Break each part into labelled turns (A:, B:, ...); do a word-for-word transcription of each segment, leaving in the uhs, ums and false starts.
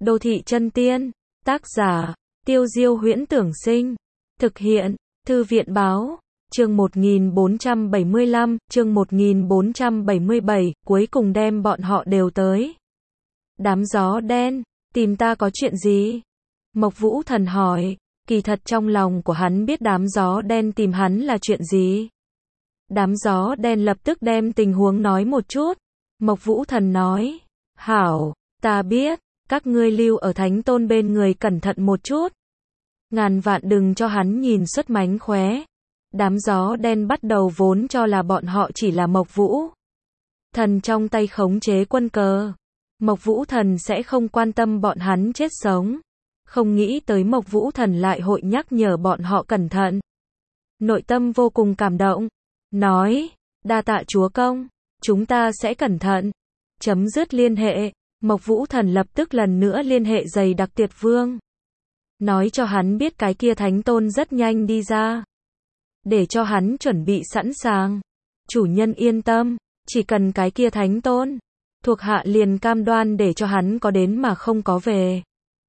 A: Đô thị chân tiên, tác giả, Tiêu Diêu Huyễn Tưởng Sinh, thực hiện, Thư viện báo, chương một nghìn bốn trăm bảy mươi lăm, chương một nghìn bốn trăm bảy mươi bảy, cuối cùng đem bọn họ đều tới. Đám gió đen, tìm ta có chuyện gì? Mộc Vũ Thần hỏi, kỳ thật trong lòng của hắn biết đám gió đen tìm hắn là chuyện gì. Đám gió đen lập tức đem tình huống nói một chút. Mộc Vũ Thần nói, hảo, ta biết, các ngươi lưu ở Thánh Tôn bên người cẩn thận một chút. Ngàn vạn đừng cho hắn nhìn xuất mánh khóe. Đám gió đen bắt đầu vốn cho là bọn họ chỉ là Mộc Vũ Thần trong tay khống chế quân cờ. Mộc Vũ Thần sẽ không quan tâm bọn hắn chết sống. Không nghĩ tới Mộc Vũ Thần lại hội nhắc nhở bọn họ cẩn thận. Nội tâm vô cùng cảm động. Nói, đa tạ chúa công, chúng ta sẽ cẩn thận. Chấm dứt liên hệ. Mộc Vũ Thần lập tức lần nữa liên hệ Dày Đặc Tiệt Vương. Nói cho hắn biết cái kia Thánh Tôn rất nhanh đi ra. Để cho hắn chuẩn bị sẵn sàng. Chủ nhân yên tâm, chỉ cần cái kia Thánh Tôn, thuộc hạ liền cam đoan để cho hắn có đến mà không có về.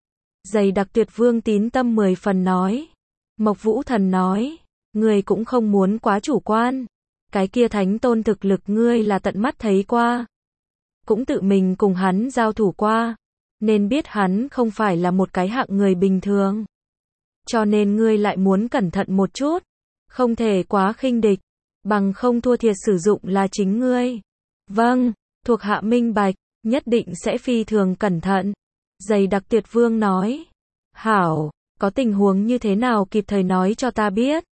A: Dày Đặc Tuyệt Vương tín tâm mười phần nói. Mộc Vũ Thần nói, ngươi cũng không muốn quá chủ quan. Cái kia Thánh Tôn thực lực ngươi là tận mắt thấy qua. Cũng tự mình cùng hắn giao thủ qua. Nên biết hắn không phải là một cái hạng người bình thường. Cho nên ngươi lại muốn cẩn thận một chút. Không thể quá khinh địch. Bằng không thua thiệt sử dụng là chính ngươi. Vâng, thuộc hạ minh bạch, nhất định sẽ phi thường cẩn thận. Dày Đặc Tuyệt Vương nói. Hảo, có tình huống như thế nào kịp thời nói cho ta biết.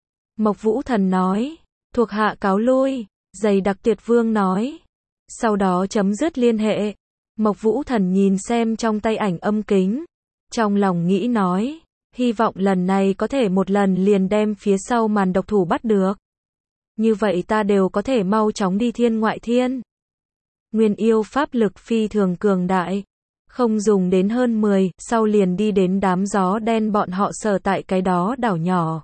A: Mộc Vũ Thần nói. Thuộc hạ cáo lui. Dày Đặc Tuyệt Vương nói. Sau đó chấm dứt liên hệ. Mộc Vũ Thần nhìn xem trong tay ảnh âm kính. Trong lòng nghĩ nói. Hy vọng lần này có thể một lần liền đem phía sau màn độc thủ bắt được. Như vậy ta đều có thể mau chóng đi thiên ngoại thiên. Nguyên yêu pháp lực phi thường cường đại. Không dùng đến hơn mười, sau liền đi đến đám gió đen bọn họ sở tại cái đó đảo nhỏ.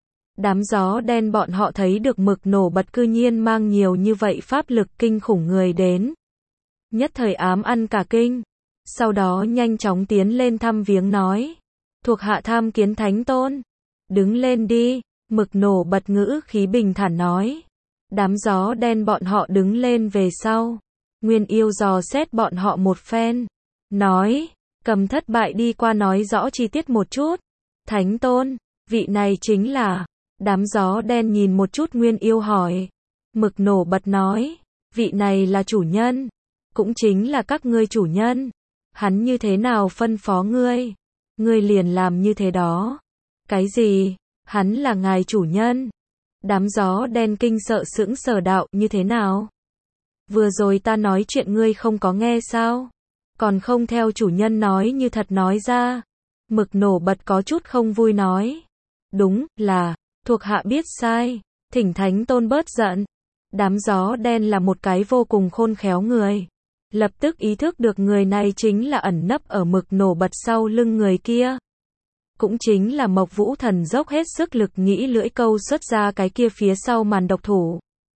A: Đám gió đen bọn họ thấy được mực nổ bật cư nhiên mang nhiều như vậy pháp lực kinh khủng người đến. Nhất thời ám ăn cả kinh. Sau đó nhanh chóng tiến lên thăm viếng nói. Thuộc hạ tham kiến Thánh Tôn. Đứng lên đi, mực nổ bật ngữ khí bình thản nói. Đám gió đen bọn họ đứng lên về sau. Nguyên yêu dò xét bọn họ một phen. Nói, cầm thất bại đi qua nói rõ chi tiết một chút. Thánh Tôn, vị này chính là. Đám gió đen nhìn một chút Nguyên yêu hỏi. Mực nổ bật nói, vị này là chủ nhân. Cũng chính là các ngươi chủ nhân. Hắn như thế nào phân phó ngươi? Ngươi liền làm như thế đó. Cái gì? Hắn là ngài chủ nhân. Đám gió đen kinh sợ sững sờ đạo như thế nào? Vừa rồi ta nói chuyện ngươi không có nghe sao? Còn không theo chủ nhân nói như thật nói ra. Mực nổ bật có chút không vui nói. Đúng là, thuộc hạ biết sai. Thỉnh Thánh Tôn bớt giận. Đám gió đen là một cái vô cùng khôn khéo người. Lập tức ý thức được người này chính là ẩn nấp ở mực nổ bật sau lưng người kia. Cũng chính là Mộc Vũ Thần dốc hết sức lực nghĩ lưỡi câu xuất ra cái kia phía sau màn độc thủ.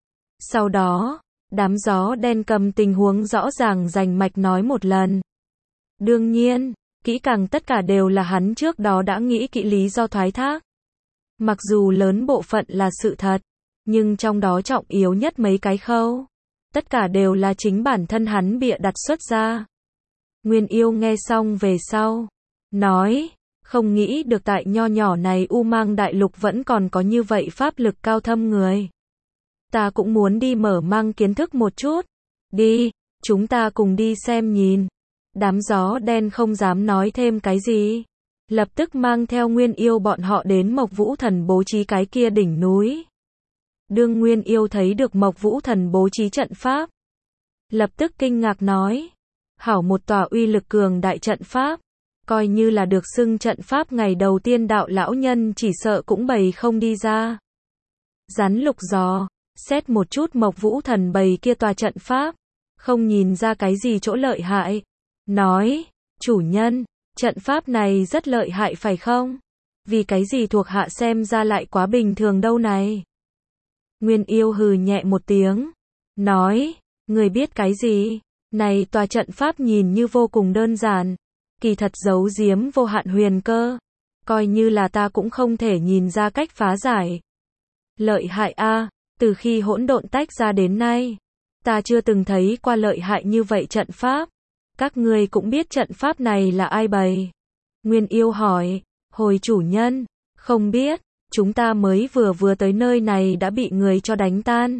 A: Sau đó, đám gió đen cầm tình huống rõ ràng rành mạch nói một lần. Đương nhiên, kỹ càng tất cả đều là hắn trước đó đã nghĩ kỹ lý do thoái thác. Mặc dù lớn bộ phận là sự thật, nhưng trong đó trọng yếu nhất mấy cái khâu. Tất cả đều là chính bản thân hắn bịa đặt xuất ra. Nguyên yêu nghe xong về sau. Nói, không nghĩ được tại nho nhỏ này U Mang Đại Lục vẫn còn có như vậy pháp lực cao thâm người. Ta cũng muốn đi mở mang kiến thức một chút. Đi, chúng ta cùng đi xem nhìn. Đám gió đen không dám nói thêm cái gì. Lập tức mang theo Nguyên yêu bọn họ đến Mộc Vũ Thần bố trí cái kia đỉnh núi. Đương Nguyên yêu thấy được Mộc Vũ Thần bố trí trận pháp. Lập tức kinh ngạc nói. Hảo một tòa uy lực cường đại trận pháp. Coi như là được xưng trận pháp ngày đầu tiên đạo lão nhân chỉ sợ cũng bày không đi ra. Rắn lục giò. Xét một chút Mộc Vũ Thần bày kia tòa trận pháp. Không nhìn ra cái gì chỗ lợi hại. Nói. Chủ nhân. Trận pháp này rất lợi hại phải không? Vì cái gì thuộc hạ xem ra lại quá bình thường đâu này? Nguyên yêu hừ nhẹ một tiếng. Nói, người biết cái gì? Này tòa trận pháp nhìn như vô cùng đơn giản. kỳ thật giấu giếm vô hạn huyền cơ. Coi như là ta cũng không thể nhìn ra cách phá giải. Lợi hại a, từ khi hỗn độn tách ra đến nay, ta chưa từng thấy qua lợi hại như vậy trận pháp. Các ngươi cũng biết trận pháp này là ai bày? Nguyên Yêu hỏi, hồi chủ nhân, không biết, chúng ta mới vừa vừa tới nơi này đã bị người cho đánh tan.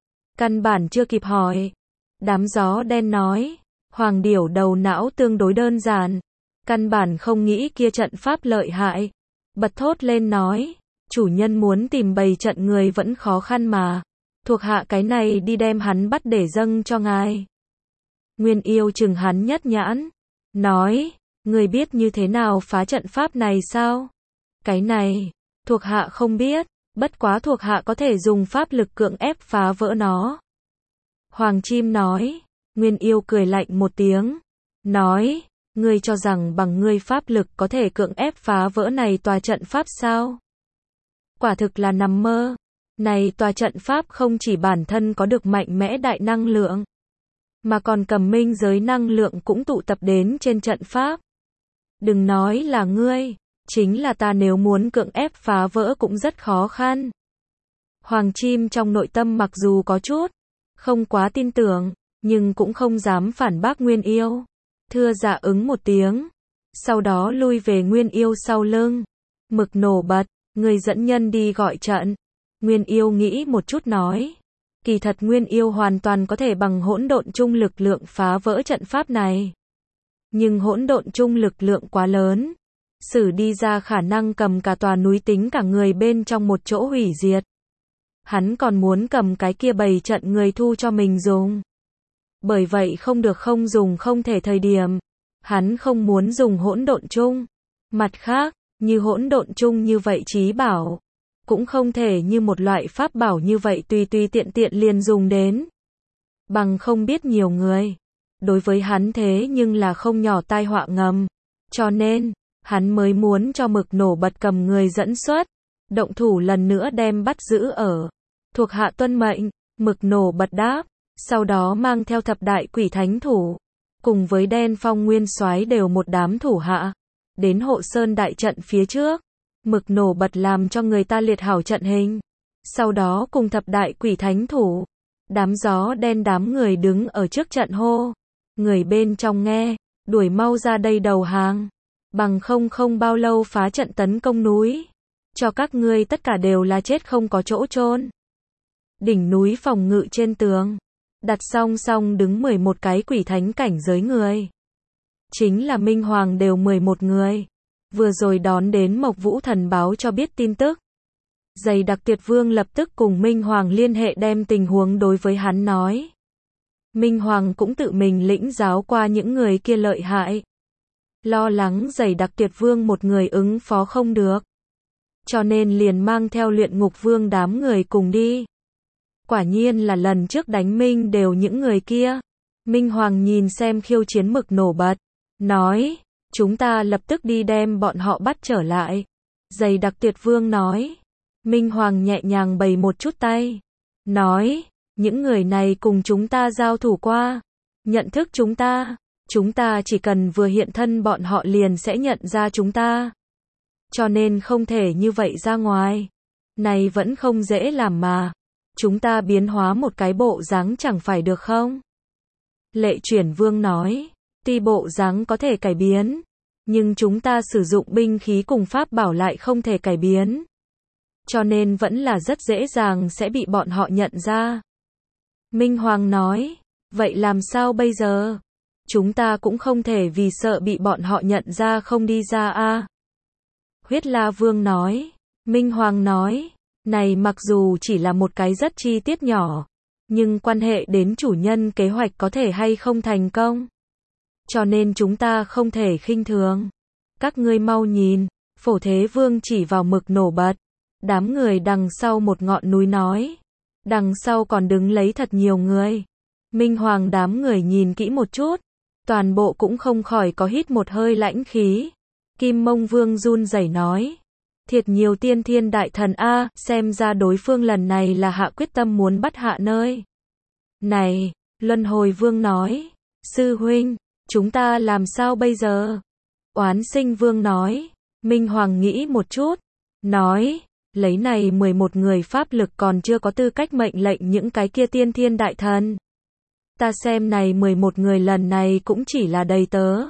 A: Căn bản chưa kịp hỏi. Đám gió đen nói, Hoàng Điểu đầu não tương đối đơn giản, căn bản không nghĩ kia trận pháp lợi hại. Bật thốt lên nói, chủ nhân muốn tìm bầy trận người vẫn khó khăn mà. Thuộc hạ cái này đi đem hắn bắt để dâng cho ngài. Nguyên Yêu chừng hắn nhất nhãn, nói, người biết như thế nào phá trận pháp này sao? Cái này, thuộc hạ không biết, bất quá thuộc hạ có thể dùng pháp lực cưỡng ép phá vỡ nó. Hoàng Chim nói, Nguyên Yêu cười lạnh một tiếng, nói, ngươi cho rằng bằng ngươi pháp lực có thể cưỡng ép phá vỡ này tòa trận pháp sao? Quả thực là nằm mơ. Này tòa trận pháp không chỉ bản thân có được mạnh mẽ đại năng lượng, mà còn cầm minh giới năng lượng cũng tụ tập đến trên trận pháp. Đừng nói là ngươi, chính là ta nếu muốn cưỡng ép phá vỡ cũng rất khó khăn. Hoàng Chim trong nội tâm mặc dù có chút không quá tin tưởng, nhưng cũng không dám phản bác Nguyên Yêu. Thưa dạ ứng một tiếng, sau đó lui về Nguyên Yêu sau lưng. Mực nổ bật, người dẫn nhân đi gọi trận. Nguyên Yêu nghĩ một chút nói, kỳ thật Nguyên Yêu hoàn toàn có thể bằng hỗn độn chung lực lượng phá vỡ trận pháp này. Nhưng hỗn độn chung lực lượng quá lớn, sử đi ra khả năng cầm cả tòa núi tính cả người bên trong một chỗ hủy diệt. Hắn còn muốn cầm cái kia bầy trận người thu cho mình dùng. Bởi vậy không được không dùng không thể thời điểm. Hắn không muốn dùng hỗn độn chung. Mặt khác, như hỗn độn chung như vậy trí bảo, cũng không thể như một loại pháp bảo như vậy tùy tùy tiện tiện liền dùng đến. Bằng không biết nhiều người. Đối với hắn thế nhưng là không nhỏ tai họa ngầm. Cho nên, hắn mới muốn cho mực nổ bật cầm người dẫn xuất. Động thủ lần nữa đem bắt giữ ở. Thuộc hạ tuân mệnh, mực nổ bật đáp. Sau đó mang theo thập đại quỷ thánh thủ. Cùng với đen phong nguyên soái đều một đám thủ hạ. Đến hộ sơn đại trận phía trước. Mực nổ bật làm cho người ta liệt hảo trận hình. Sau đó cùng thập đại quỷ thánh thủ. Đám gió đen đám người đứng ở trước trận hô. Người bên trong nghe, đuổi mau ra đây đầu hàng. Bằng không không bao lâu phá trận tấn công núi. Cho các ngươi tất cả đều là chết không có chỗ chôn. Đỉnh núi phòng ngự trên tường. Đặt song song đứng mười một cái quỷ thánh cảnh giới người. Chính là Minh Hoàng đều mười một người. Vừa rồi đón đến Mộc Vũ Thần báo cho biết tin tức. Dày đặc Tuyệt Vương lập tức cùng Minh Hoàng liên hệ đem tình huống đối với hắn nói. Minh Hoàng cũng tự mình lĩnh giáo qua những người kia lợi hại. Lo lắng dày đặc Tuyệt Vương một người ứng phó không được. Cho nên liền mang theo Luyện Ngục Vương đám người cùng đi. Quả nhiên là lần trước đánh Minh đều những người kia. Minh Hoàng nhìn xem khiêu chiến mực nổ bật. Nói, chúng ta lập tức đi đem bọn họ bắt trở lại. Dày đặc Tuyệt Vương nói. Minh Hoàng nhẹ nhàng bày một chút tay. Nói, những người này cùng chúng ta giao thủ qua. Nhận thức chúng ta. Chúng ta chỉ cần vừa hiện thân bọn họ liền sẽ nhận ra chúng ta. Cho nên không thể như vậy ra ngoài. Này vẫn không dễ làm mà. Chúng ta biến hóa một cái bộ dáng chẳng phải được không? Lệ Chuyển Vương nói, tuy bộ dáng có thể cải biến, nhưng chúng ta sử dụng binh khí cùng pháp bảo lại không thể cải biến. Cho nên vẫn là rất dễ dàng sẽ bị bọn họ nhận ra. Minh Hoàng nói, vậy làm sao bây giờ? Chúng ta cũng không thể vì sợ bị bọn họ nhận ra không đi ra a. Huyết La Vương nói, Minh Hoàng nói, này mặc dù chỉ là một cái rất chi tiết nhỏ, nhưng quan hệ đến chủ nhân kế hoạch có thể hay không thành công. Cho nên chúng ta không thể khinh thường. Các ngươi mau nhìn, Phổ Thế Vương chỉ vào mực nổ bật. Đám người đằng sau một ngọn núi nói. Đằng sau còn đứng lấy thật nhiều người. Minh Hoàng đám người nhìn kỹ một chút. Toàn bộ cũng không khỏi có hít một hơi lãnh khí. Kim Mông Vương run rẩy nói. Thiệt nhiều tiên thiên đại thần a, xem ra đối phương lần này là hạ quyết tâm muốn bắt hạ nơi. Này, Luân Hồi Vương nói. Sư huynh, chúng ta làm sao bây giờ? Oán Sinh Vương nói. Minh Hoàng nghĩ một chút, nói, lấy này mười một người pháp lực còn chưa có tư cách mệnh lệnh những cái kia tiên thiên đại thần. Ta xem này mười một người lần này cũng chỉ là đầy tớ.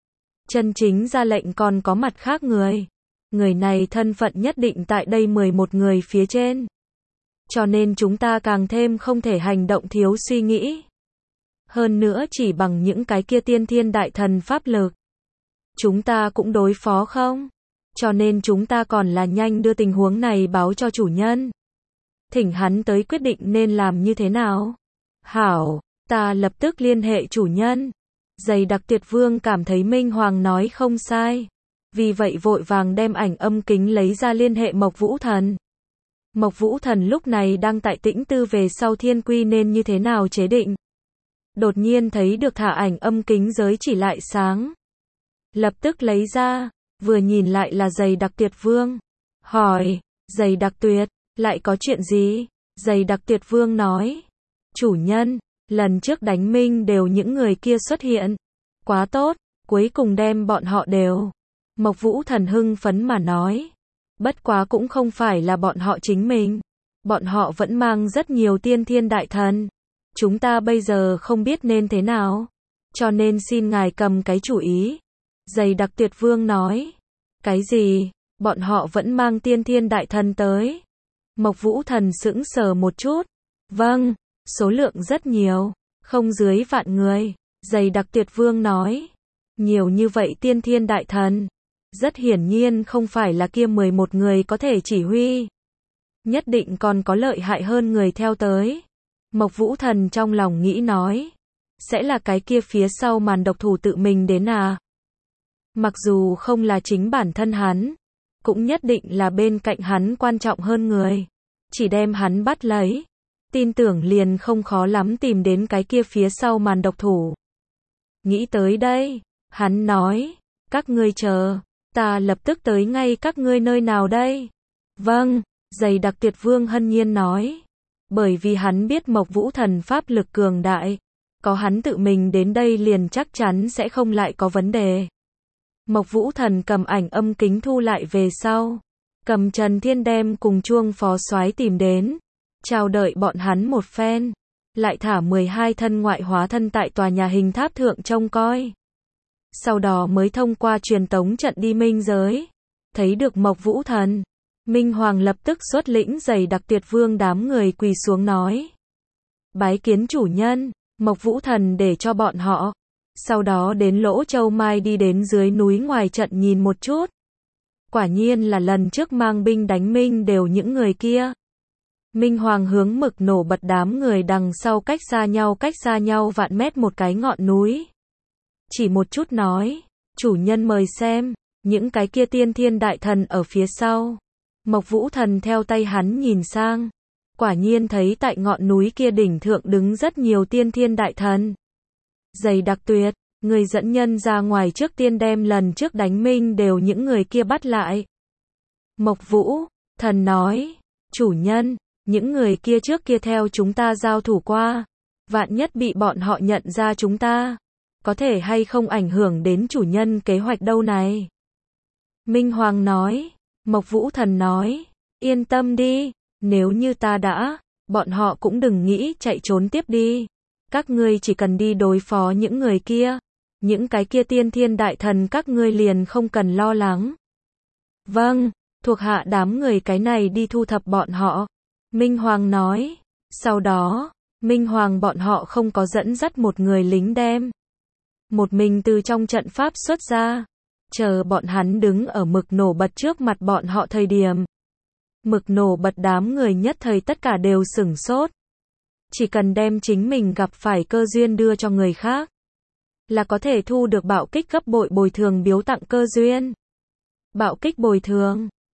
A: Chân chính ra lệnh còn có mặt khác người. Người này thân phận nhất định tại đây mười một người phía trên. Cho nên chúng ta càng thêm không thể hành động thiếu suy nghĩ. Hơn nữa chỉ bằng những cái kia tiên thiên đại thần pháp lực. Chúng ta cũng đối phó không? Cho nên chúng ta còn là nhanh đưa tình huống này báo cho chủ nhân. Thỉnh hắn tới quyết định nên làm như thế nào. Hảo, ta lập tức liên hệ chủ nhân. Dày đặc Tuyệt Vương cảm thấy Minh Hoàng nói không sai. Vì vậy vội vàng đem ảnh âm kính lấy ra liên hệ Mộc Vũ Thần. Mộc Vũ Thần lúc này đang tại tĩnh tư về sau thiên quy nên như thế nào chế định. Đột nhiên thấy được thả ảnh âm kính giới chỉ lại sáng. Lập tức lấy ra, vừa nhìn lại là Dày đặc Tuyệt Vương. Hỏi, Dày đặc Tuyệt, lại có chuyện gì? Dày đặc Tuyệt Vương nói, chủ nhân, lần trước đánh Minh đều những người kia xuất hiện. Quá tốt, cuối cùng đem bọn họ đều. Mộc Vũ Thần hưng phấn mà nói. Bất quá cũng không phải là bọn họ chính mình. Bọn họ vẫn mang rất nhiều tiên thiên đại thần. Chúng ta bây giờ không biết nên thế nào. Cho nên xin ngài cầm cái chủ ý. Dày đặc Tuyệt Vương nói. Cái gì? Bọn họ vẫn mang tiên thiên đại thần tới. Mộc Vũ Thần sững sờ một chút. Vâng, số lượng rất nhiều. Không dưới vạn người. Dày đặc Tuyệt Vương nói. Nhiều như vậy tiên thiên đại thần. Rất hiển nhiên không phải là kia mười một người có thể chỉ huy. Nhất định còn có lợi hại hơn người theo tới. Mộc Vũ Thần trong lòng nghĩ nói. Sẽ là cái kia phía sau màn độc thủ tự mình đến à? Mặc dù không là chính bản thân hắn. Cũng nhất định là bên cạnh hắn quan trọng hơn người. Chỉ đem hắn bắt lấy. Tin tưởng liền không khó lắm tìm đến cái kia phía sau màn độc thủ. Nghĩ tới đây. Hắn nói. Các ngươi chờ. Ta lập tức tới ngay các ngươi nơi nào đây? Vâng, Dày đặc Tuyệt Vương hân nhiên nói. Bởi vì hắn biết Mộc Vũ Thần pháp lực cường đại. Có hắn tự mình đến đây liền chắc chắn sẽ không lại có vấn đề. Mộc Vũ Thần cầm ảnh âm kính thu lại về sau. Cầm Trần Thiên đem cùng Chuông Phó Soái tìm đến. Chào đợi bọn hắn một phen. Lại thả mười hai thân ngoại hóa thân tại tòa nhà hình tháp thượng trông coi. Sau đó mới thông qua truyền tống trận đi minh giới. Thấy được Mộc Vũ Thần. Minh Hoàng lập tức xuất lĩnh Dày đặc Tuyệt Vương đám người quỳ xuống nói. Bái kiến chủ nhân. Mộc Vũ Thần để cho bọn họ. Sau đó đến Lỗ Châu Mai đi đến dưới núi ngoài trận nhìn một chút. Quả nhiên là lần trước mang binh đánh Minh đều những người kia. Minh Hoàng hướng mực nổ bật đám người đằng sau cách xa nhau cách xa nhau vạn mét một cái ngọn núi. Chỉ một chút nói, chủ nhân mời xem, những cái kia tiên thiên đại thần ở phía sau. Mộc Vũ Thần theo tay hắn nhìn sang, quả nhiên thấy tại ngọn núi kia đỉnh thượng đứng rất nhiều tiên thiên đại thần. Dày đặc Tuyệt, người dẫn nhân ra ngoài trước tiên đem lần trước đánh Minh đều những người kia bắt lại. Mộc Vũ Thần nói, chủ nhân, những người kia trước kia theo chúng ta giao thủ qua, vạn nhất bị bọn họ nhận ra chúng ta. Có thể hay không ảnh hưởng đến chủ nhân kế hoạch đâu này? Minh Hoàng nói. Mộc Vũ Thần nói. Yên tâm đi. Nếu như ta đã. Bọn họ cũng đừng nghĩ chạy trốn tiếp đi. Các ngươi chỉ cần đi đối phó những người kia. Những cái kia tiên thiên đại thần các ngươi liền không cần lo lắng. Vâng. Thuộc hạ đám người cái này đi thu thập bọn họ. Minh Hoàng nói. Sau đó. Minh Hoàng bọn họ không có dẫn dắt một người lính đem. Một mình từ trong trận pháp xuất ra. Chờ bọn hắn đứng ở mực nổ bật trước mặt bọn họ thời điểm. Mực nổ bật đám người nhất thời tất cả đều sửng sốt. Chỉ cần đem chính mình gặp phải cơ duyên đưa cho người khác. Là có thể thu được bạo kích gấp bội bồi thường biếu tặng cơ duyên. Bạo kích bồi thường.